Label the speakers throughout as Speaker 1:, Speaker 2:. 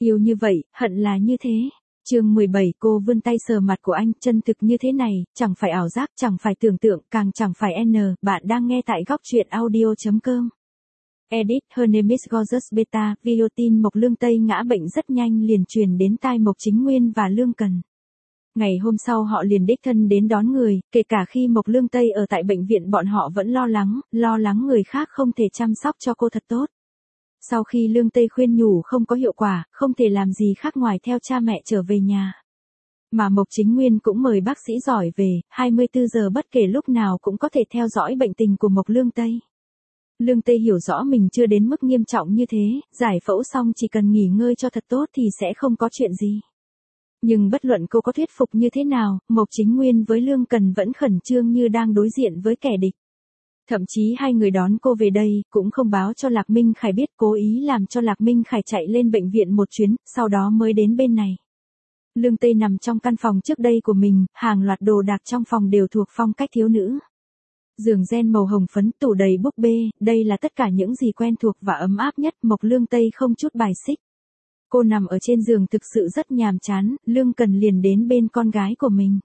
Speaker 1: Yêu như vậy, hận là như thế. Chương 17, cô vươn tay sờ mặt của anh, chân thực như thế này, chẳng phải ảo giác, chẳng phải tưởng tượng, càng chẳng phải bạn đang nghe tại góc truyện audio.com. Edit, Her name is Gorgeous Beta, video tin Mộc Lương Tây ngã bệnh rất nhanh liền truyền đến tai Mộc Chính Nguyên và Lương Cần. Ngày hôm sau họ liền đích thân đến đón người, kể cả khi Mộc Lương Tây ở tại bệnh viện bọn họ vẫn lo lắng người khác không thể chăm sóc cho cô thật tốt. Sau khi Lương Tây khuyên nhủ không có hiệu quả, không thể làm gì khác ngoài theo cha mẹ trở về nhà. Mà Mộc Chính Nguyên cũng mời bác sĩ giỏi về, 24 giờ bất kể lúc nào cũng có thể theo dõi bệnh tình của Mộc Lương Tây. Lương Tây hiểu rõ mình chưa đến mức nghiêm trọng như thế, giải phẫu xong chỉ cần nghỉ ngơi cho thật tốt thì sẽ không có chuyện gì. Nhưng bất luận cô có thuyết phục như thế nào, Mộc Chính Nguyên với Lương Cần vẫn khẩn trương như đang đối diện với kẻ địch. Thậm chí hai người đón cô về đây, cũng không báo cho Lạc Minh Khải biết, cố ý làm cho Lạc Minh Khải chạy lên bệnh viện một chuyến, sau đó mới đến bên này. Lương Tây nằm trong căn phòng trước đây của mình, hàng loạt đồ đạc trong phòng đều thuộc phong cách thiếu nữ. Giường ren màu hồng phấn, tủ đầy búp bê, đây là tất cả những gì quen thuộc và ấm áp nhất, Mộc Lương Tây không chút bài xích. Cô nằm ở trên giường thực sự rất nhàm chán, Lương Cần liền đến bên con gái của mình.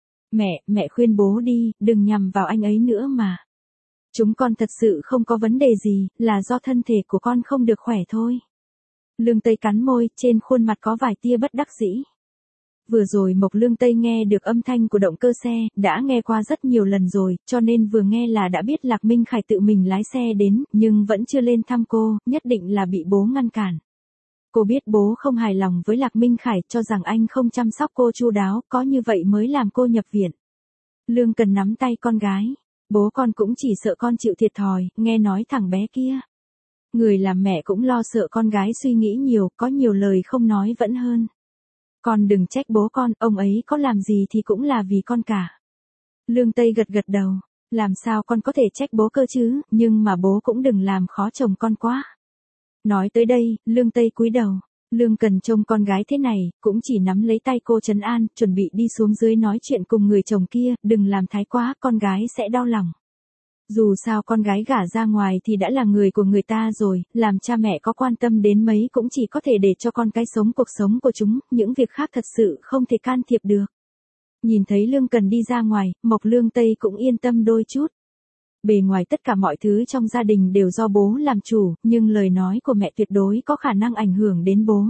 Speaker 1: Mẹ khuyên bố đi, đừng nhằm vào anh ấy nữa mà. Chúng con thật sự không có vấn đề gì, là do thân thể của con không được khỏe thôi. Lương Tây cắn môi, trên khuôn mặt có vài tia bất đắc dĩ. Vừa rồi Mộc Lương Tây nghe được âm thanh của động cơ xe, đã nghe qua rất nhiều lần rồi, cho nên vừa nghe là đã biết Lạc Minh Khải tự mình lái xe đến, nhưng vẫn chưa lên thăm cô, nhất định là bị bố ngăn cản. Cô biết bố không hài lòng với Lạc Minh Khải, cho rằng anh không chăm sóc cô chu đáo, có như vậy mới làm cô nhập viện. Lương Cần nắm tay con gái. Bố con cũng chỉ sợ con chịu thiệt thòi, nghe nói thằng bé kia. Người làm mẹ cũng lo sợ con gái suy nghĩ nhiều, có nhiều lời không nói vẫn hơn. Con đừng trách bố con, ông ấy có làm gì thì cũng là vì con cả. Lương Tây gật đầu, làm sao con có thể trách bố cơ chứ, nhưng mà bố cũng đừng làm khó chồng con quá. Nói tới đây, Lương Tây cúi đầu. Lương Cần trông con gái thế này, cũng chỉ nắm lấy tay cô trấn an, chuẩn bị đi xuống dưới nói chuyện cùng người chồng kia, đừng làm thái quá, con gái sẽ đau lòng. Dù sao con gái gả ra ngoài thì đã là người của người ta rồi, làm cha mẹ có quan tâm đến mấy cũng chỉ có thể để cho con cái sống cuộc sống của chúng, những việc khác thật sự không thể can thiệp được. Nhìn thấy Lương Cần đi ra ngoài, Mộc Lương Tây cũng yên tâm đôi chút. Bề ngoài tất cả mọi thứ trong gia đình đều do bố làm chủ, nhưng lời nói của mẹ tuyệt đối có khả năng ảnh hưởng đến bố.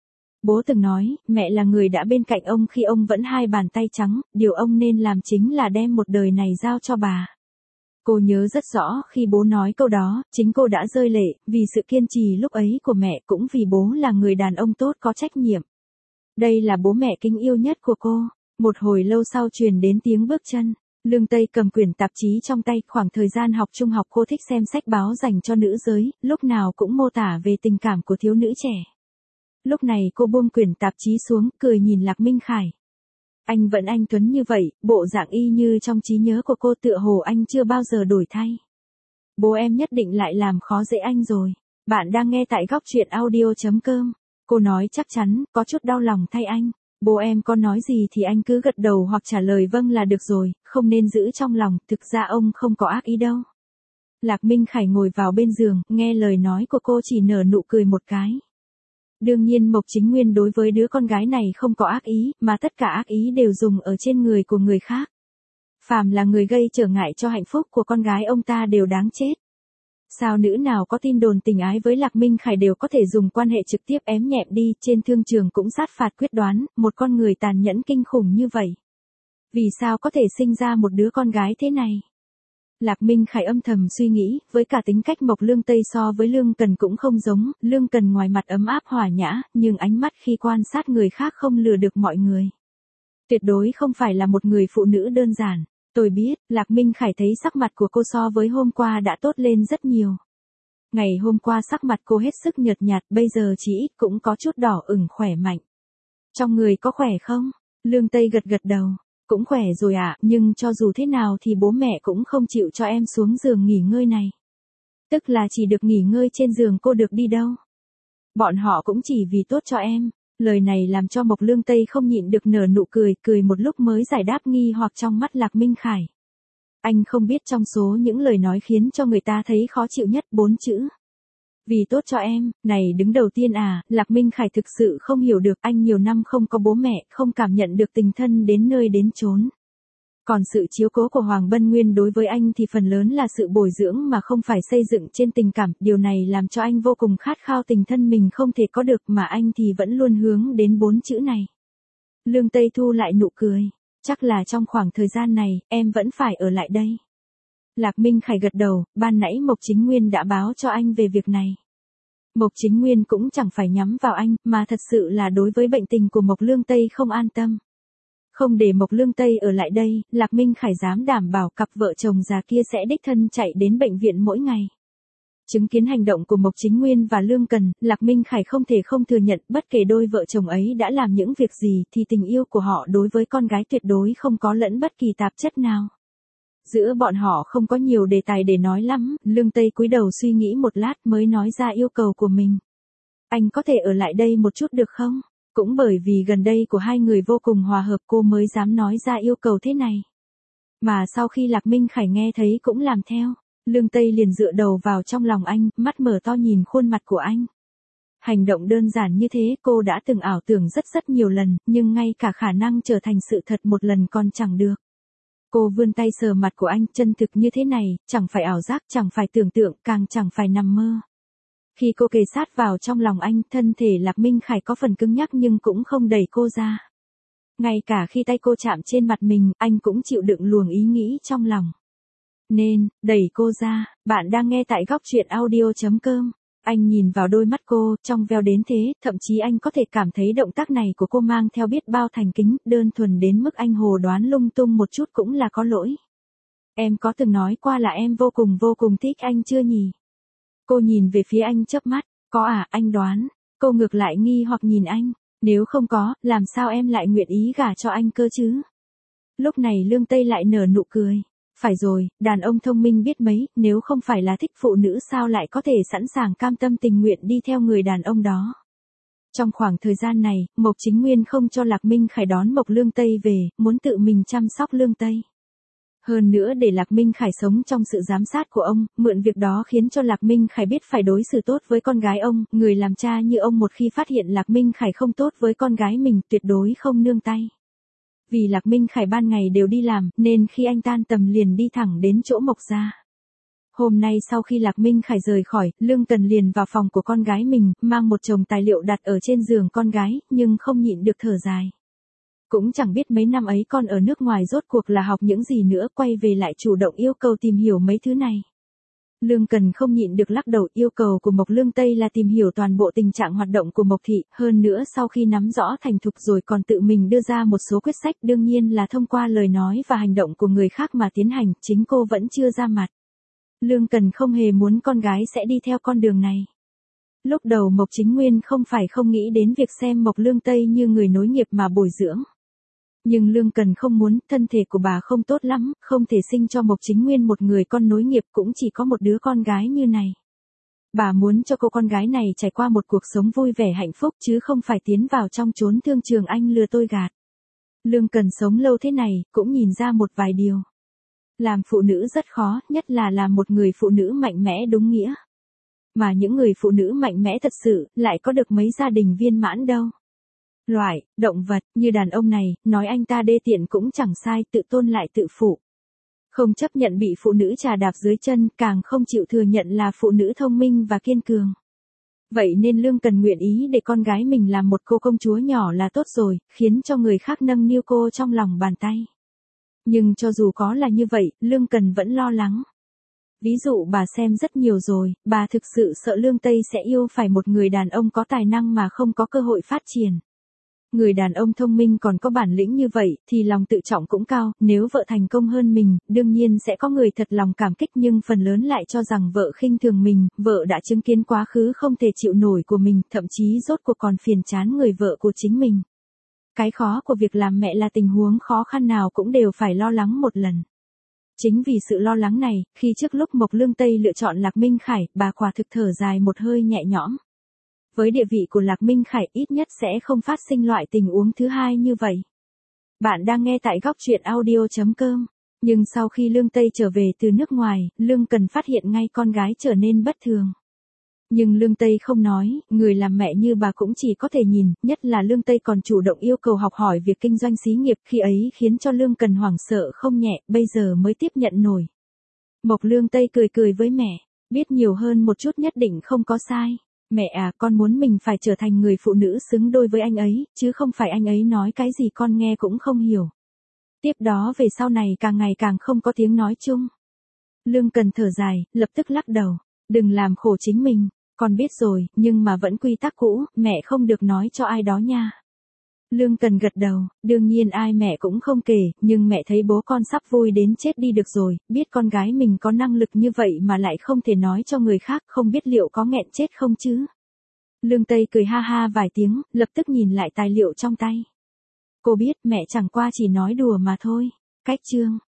Speaker 1: Bố từng nói, mẹ là người đã bên cạnh ông khi ông vẫn hai bàn tay trắng, điều ông nên làm chính là đem một đời này giao cho bà. Cô nhớ rất rõ khi bố nói câu đó, chính cô đã rơi lệ, vì sự kiên trì lúc ấy của mẹ, cũng vì bố là người đàn ông tốt có trách nhiệm. Đây là bố mẹ kính yêu nhất của cô. Một hồi lâu sau truyền đến tiếng bước chân. Lương Tây cầm quyển tạp chí trong tay, khoảng thời gian học trung học cô thích xem sách báo dành cho nữ giới, lúc nào cũng mô tả về tình cảm của thiếu nữ trẻ. Lúc này cô buông quyển tạp chí xuống, cười nhìn Lạc Minh Khải. Anh vẫn anh tuấn như vậy, bộ dạng y như trong trí nhớ của cô, tựa hồ anh chưa bao giờ đổi thay. Bố em nhất định lại làm khó dễ anh rồi. Bạn đang nghe tại góc truyện audio.com. Cô nói chắc chắn, có chút đau lòng thay anh. Bố em có nói gì thì anh cứ gật đầu hoặc trả lời vâng là được rồi, không nên giữ trong lòng, thực ra ông không có ác ý đâu. Lạc Minh Khải ngồi vào bên giường, nghe lời nói của cô chỉ nở nụ cười một cái. Đương nhiên Mộc Chính Nguyên đối với đứa con gái này không có ác ý, mà tất cả ác ý đều dùng ở trên người của người khác. Phàm là người gây trở ngại cho hạnh phúc của con gái ông ta đều đáng chết. Sao nữ nào có tin đồn tình ái với Lạc Minh Khải đều có thể dùng quan hệ trực tiếp ém nhẹm đi, trên thương trường cũng sát phạt quyết đoán, một con người tàn nhẫn kinh khủng như vậy. Vì sao có thể sinh ra một đứa con gái thế này? Lạc Minh Khải âm thầm suy nghĩ, với cả tính cách Mộc Lương Tây so với Lương Cần cũng không giống, Lương Cần ngoài mặt ấm áp hòa nhã, nhưng ánh mắt khi quan sát người khác không lừa được mọi người. Tuyệt đối không phải là một người phụ nữ đơn giản. Tôi biết, Lạc Minh Khải thấy sắc mặt của cô so với hôm qua đã tốt lên rất nhiều. Ngày hôm qua sắc mặt cô hết sức nhợt nhạt, bây giờ chỉ ít cũng có chút đỏ ửng khỏe mạnh. Trong người có khỏe không? Lương Tây gật đầu. Cũng khỏe rồi ạ, nhưng cho dù thế nào thì bố mẹ cũng không chịu cho em xuống giường nghỉ ngơi này. Tức là chỉ được nghỉ ngơi trên giường, cô được đi đâu? Bọn họ cũng chỉ vì tốt cho em. Lời này làm cho Mộc Lương Tây không nhịn được nở nụ cười, cười một lúc mới giải đáp nghi hoặc trong mắt Lạc Minh Khải. Anh không biết trong số những lời nói khiến cho người ta thấy khó chịu nhất 4 chữ. Vì tốt cho em, này đứng đầu tiên à, Lạc Minh Khải thực sự không hiểu được anh nhiều năm không có bố mẹ, không cảm nhận được tình thân đến nơi đến chốn. Còn sự chiếu cố của Hoàng Bân Nguyên đối với anh thì phần lớn là sự bồi dưỡng mà không phải xây dựng trên tình cảm, điều này làm cho anh vô cùng khát khao tình thân mình không thể có được mà anh thì vẫn luôn hướng đến 4 chữ này. Lương Tây thu lại nụ cười, chắc là trong khoảng thời gian này, em vẫn phải ở lại đây. Lạc Minh Khải gật đầu, ban nãy Mộc Chính Nguyên đã báo cho anh về việc này. Mộc Chính Nguyên cũng chẳng phải nhắm vào anh, mà thật sự là đối với bệnh tình của Mộc Lương Tây không an tâm. Không để Mộc Lương Tây ở lại đây, Lạc Minh Khải dám đảm bảo cặp vợ chồng già kia sẽ đích thân chạy đến bệnh viện mỗi ngày. Chứng kiến hành động của Mộc Chính Nguyên và Lương Cần, Lạc Minh Khải không thể không thừa nhận bất kể đôi vợ chồng ấy đã làm những việc gì thì tình yêu của họ đối với con gái tuyệt đối không có lẫn bất kỳ tạp chất nào. Giữa bọn họ không có nhiều đề tài để nói lắm, Lương Tây cúi đầu suy nghĩ một lát mới nói ra yêu cầu của mình. Anh có thể ở lại đây một chút được không? Cũng bởi vì gần đây của hai người vô cùng hòa hợp cô mới dám nói ra yêu cầu thế này. Mà sau khi Lạc Minh Khải nghe thấy cũng làm theo, Lương Tây liền dựa đầu vào trong lòng anh, mắt mở to nhìn khuôn mặt của anh. Hành động đơn giản như thế cô đã từng ảo tưởng rất nhiều lần, nhưng ngay cả khả năng trở thành sự thật một lần còn chẳng được. Cô vươn tay sờ mặt của anh, chân thực như thế này, chẳng phải ảo giác, chẳng phải tưởng tượng, càng chẳng phải nằm mơ. Khi cô kề sát vào trong lòng anh, thân thể Lạc Minh Khải có phần cứng nhắc nhưng cũng không đẩy cô ra. Ngay cả khi tay cô chạm trên mặt mình, anh cũng chịu đựng luồng ý nghĩ trong lòng. Nên, đẩy cô ra, bạn đang nghe tại góc truyện audio.com. Anh nhìn vào đôi mắt cô, trong veo đến thế, thậm chí anh có thể cảm thấy động tác này của cô mang theo biết bao thành kính, đơn thuần đến mức anh hồ đoán lung tung một chút cũng là có lỗi. Em có từng nói qua là em vô cùng thích anh chưa nhỉ? Cô nhìn về phía anh chớp mắt, có à, anh đoán. Cô ngược lại nghi hoặc nhìn anh, nếu không có, làm sao em lại nguyện ý gả cho anh cơ chứ? Lúc này Lương Tây lại nở nụ cười. Phải rồi, đàn ông thông minh biết mấy, nếu không phải là thích phụ nữ sao lại có thể sẵn sàng cam tâm tình nguyện đi theo người đàn ông đó. Trong khoảng thời gian này, Mộc Chính Nguyên không cho Lạc Minh Khải đón Mộc Lương Tây về, muốn tự mình chăm sóc Lương Tây. Hơn nữa để Lạc Minh Khải sống trong sự giám sát của ông, mượn việc đó khiến cho Lạc Minh Khải biết phải đối xử tốt với con gái ông, người làm cha như ông một khi phát hiện Lạc Minh Khải không tốt với con gái mình tuyệt đối không nương tay. Vì Lạc Minh Khải ban ngày đều đi làm, nên khi anh tan tầm liền đi thẳng đến chỗ Mộc gia. Hôm nay sau khi Lạc Minh Khải rời khỏi, Lương Tần liền vào phòng của con gái mình, mang một chồng tài liệu đặt ở trên giường con gái, nhưng không nhịn được thở dài. Cũng chẳng biết mấy năm ấy con ở nước ngoài rốt cuộc là học những gì nữa, quay về lại chủ động yêu cầu tìm hiểu mấy thứ này. Lương Cần không nhịn được lắc đầu, yêu cầu của Mộc Lương Tây là tìm hiểu toàn bộ tình trạng hoạt động của Mộc Thị, hơn nữa sau khi nắm rõ thành thục rồi còn tự mình đưa ra một số quyết sách, đương nhiên là thông qua lời nói và hành động của người khác mà tiến hành, chính cô vẫn chưa ra mặt. Lương Cần không hề muốn con gái sẽ đi theo con đường này. Lúc đầu Mộc Chính Nguyên không phải không nghĩ đến việc xem Mộc Lương Tây như người nối nghiệp mà bồi dưỡng. Nhưng Lương Cần không muốn, thân thể của bà không tốt lắm, không thể sinh cho Mộc Chính Nguyên một người con nối nghiệp, cũng chỉ có một đứa con gái như này. Bà muốn cho cô con gái này trải qua một cuộc sống vui vẻ hạnh phúc chứ không phải tiến vào trong chốn thương trường anh lừa tôi gạt. Lương Cần sống lâu thế này, cũng nhìn ra một vài điều. Làm phụ nữ rất khó, nhất là làm một người phụ nữ mạnh mẽ đúng nghĩa. Mà những người phụ nữ mạnh mẽ thật sự, lại có được mấy gia đình viên mãn đâu. Loại, động vật, như đàn ông này, nói anh ta đê tiện cũng chẳng sai, tự tôn lại tự phụ. Không chấp nhận bị phụ nữ trà đạp dưới chân, càng không chịu thừa nhận là phụ nữ thông minh và kiên cường. Vậy nên Lương Cần nguyện ý để con gái mình làm một cô công chúa nhỏ là tốt rồi, khiến cho người khác nâng niu cô trong lòng bàn tay. Nhưng cho dù có là như vậy, Lương Cần vẫn lo lắng. Ví dụ bà xem rất nhiều rồi, bà thực sự sợ Lương Tây sẽ yêu phải một người đàn ông có tài năng mà không có cơ hội phát triển. Người đàn ông thông minh còn có bản lĩnh như vậy, thì lòng tự trọng cũng cao, nếu vợ thành công hơn mình, đương nhiên sẽ có người thật lòng cảm kích nhưng phần lớn lại cho rằng vợ khinh thường mình, vợ đã chứng kiến quá khứ không thể chịu nổi của mình, thậm chí rốt cuộc còn phiền chán người vợ của chính mình. Cái khó của việc làm mẹ là tình huống khó khăn nào cũng đều phải lo lắng một lần. Chính vì sự lo lắng này, khi trước lúc Mộc Lương Tây lựa chọn Lạc Minh Khải, bà quả thực thở dài một hơi nhẹ nhõm. Với địa vị của Lạc Minh Khải ít nhất sẽ không phát sinh loại tình huống thứ hai như vậy. Bạn đang nghe tại góc truyện audio.com. Nhưng sau khi Lương Tây trở về từ nước ngoài, Lương Cần phát hiện ngay con gái trở nên bất thường. Nhưng Lương Tây không nói, người làm mẹ như bà cũng chỉ có thể nhìn, nhất là Lương Tây còn chủ động yêu cầu học hỏi việc kinh doanh xí nghiệp, khi ấy khiến cho Lương Cần hoảng sợ không nhẹ, bây giờ mới tiếp nhận nổi. Mộc Lương Tây cười cười với mẹ, biết nhiều hơn một chút nhất định không có sai. Mẹ à, con muốn mình phải trở thành người phụ nữ xứng đôi với anh ấy, chứ không phải anh ấy nói cái gì con nghe cũng không hiểu. Tiếp đó về sau này càng ngày càng không có tiếng nói chung. Lương Cần thở dài, lập tức lắc đầu, đừng làm khổ chính mình, con biết rồi, nhưng mà vẫn quy tắc cũ, mẹ không được nói cho ai đó nha. Lương Cần gật đầu, đương nhiên ai mẹ cũng không kể, nhưng mẹ thấy bố con sắp vui đến chết đi được rồi, biết con gái mình có năng lực như vậy mà lại không thể nói cho người khác, không biết liệu có nghẹn chết không chứ. Lương Tây cười ha ha vài tiếng, lập tức nhìn lại tài liệu trong tay. Cô biết mẹ chẳng qua chỉ nói đùa mà thôi. Cách chương